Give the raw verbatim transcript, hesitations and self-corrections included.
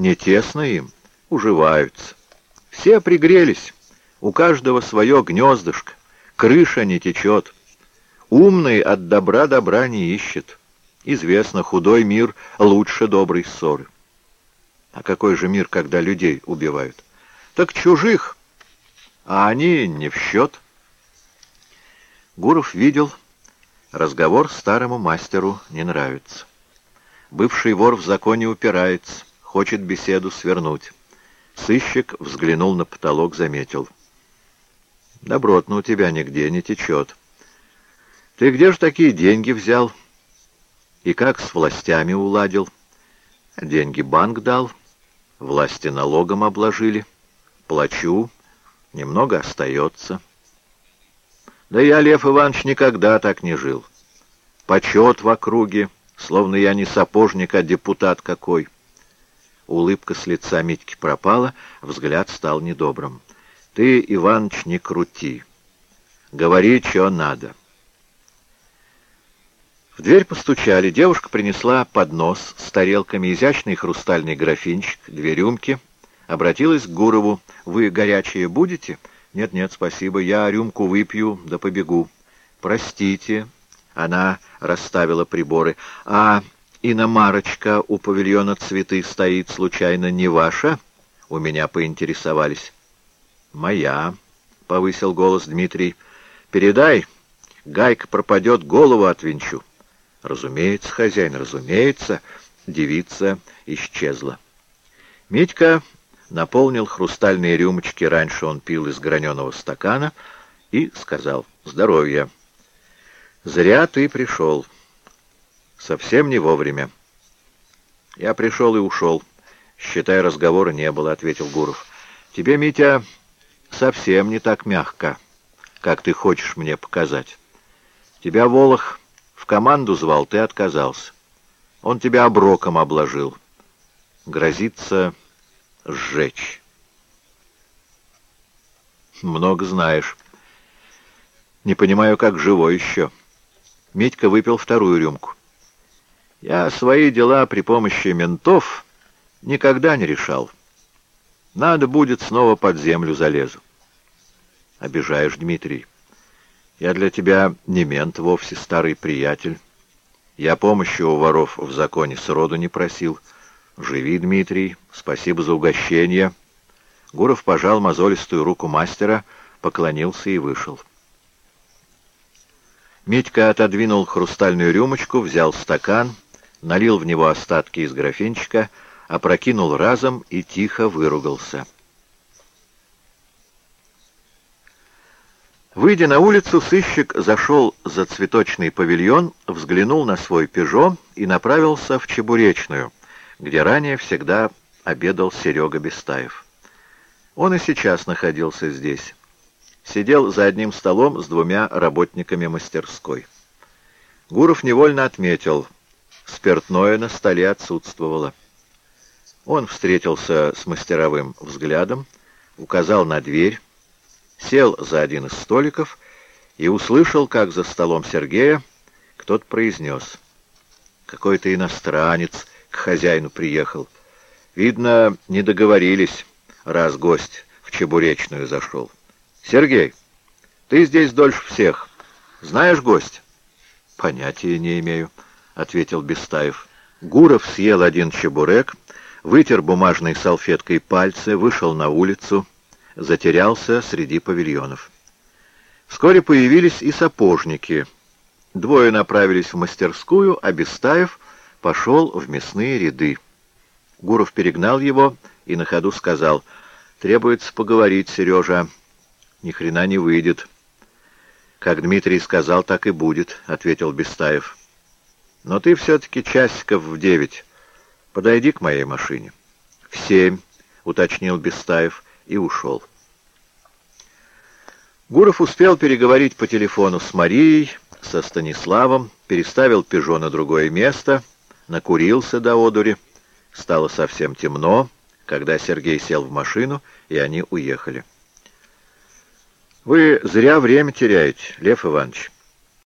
Не тесно им, уживаются. Все пригрелись, у каждого свое гнездышко, крыша не течет. Умный от добра добра не ищет. Известно, худой мир лучше доброй ссоры. А какой же мир, когда людей убивают? Так чужих, а они не в счет. Гуров видел, разговор старому мастеру не нравится. Бывший вор в законе упирается, хочет беседу свернуть. Сыщик взглянул на потолок, заметил. Добротно у тебя нигде не течет. Ты где же такие деньги взял? И как с властями уладил? Деньги банк дал, власти налогом обложили. Плачу, немного остается. Да я, Лев Иванович, никогда так не жил. Почет в округе, словно я не сапожник, а депутат какой. Улыбка с лица Митьки пропала, взгляд стал недобрым. Ты, Иваныч, не крути. Говори, что надо. В дверь постучали. Девушка принесла поднос с тарелками, изящный хрустальный графинчик, две рюмки. Обратилась к Гурову. Вы горячее будете? Нет-нет, спасибо, я рюмку выпью, да побегу. Простите. Она расставила приборы. А иномарочка у павильона цветы стоит, случайно, не ваша? У меня поинтересовались. Моя, повысил голос Дмитрий. Передай, гайка пропадет, голову отвинчу. Разумеется, хозяин, разумеется. Девица исчезла. Митька наполнил хрустальные рюмочки, раньше он пил из граненого стакана, и сказал: здоровья. Зря ты пришел. Совсем не вовремя. Я пришел и ушел. Считай, разговора не было, ответил Гуров. Тебе, Митя, совсем не так мягко, как ты хочешь мне показать. Тебя Волох в команду звал, ты отказался. Он тебя оброком обложил. Грозится сжечь. Много знаешь. Не понимаю, как живой еще. Митька выпил вторую рюмку. Я свои дела при помощи ментов никогда не решал. Надо будет, снова под землю залезу. Обижаешь, Дмитрий. Я для тебя не мент вовсе, старый приятель. Я помощи у воров в законе сроду не просил. Живи, Дмитрий, спасибо за угощение. Гуров пожал мозолистую руку мастера, поклонился и вышел. Митька отодвинул хрустальную рюмочку, взял стакан, налил в него остатки из графинчика, опрокинул разом и тихо выругался. Выйдя на улицу, сыщик зашел за цветочный павильон, взглянул на свой «Пежо» и направился в Чебуречную, где ранее всегда обедал Серега Бестаев. Он и сейчас находился здесь. Сидел за одним столом с двумя работниками мастерской. Гуров невольно отметил, спиртное на столе отсутствовало. Он встретился с мастеровым взглядом, указал на дверь, сел за один из столиков и услышал, как за столом Сергея кто-то произнес: «Какой-то иностранец к хозяину приехал. Видно, не договорились, раз гость в Чебуречную зашел. Сергей, ты здесь дольше всех. Знаешь гость?» «Понятия не имею», — ответил Бестаев. Гуров съел один чебурек, вытер бумажной салфеткой пальцы, вышел на улицу, затерялся среди павильонов. Вскоре появились и сапожники. Двое направились в мастерскую, а Бестаев пошел в мясные ряды. Гуров перегнал его и на ходу сказал: «Требуется поговорить, Сережа. Ни хрена не выйдет». «Как Дмитрий сказал, так и будет», — ответил Бестаев. «Но ты все-таки часиков в девять. Подойди к моей машине». «В семь», — уточнил Бестаев и ушел. Гуров успел переговорить по телефону с Марией, со Станиславом, переставил «Пежо» на другое место, накурился до одури. Стало совсем темно, когда Сергей сел в машину, и они уехали. «Вы зря время теряете, Лев Иванович»,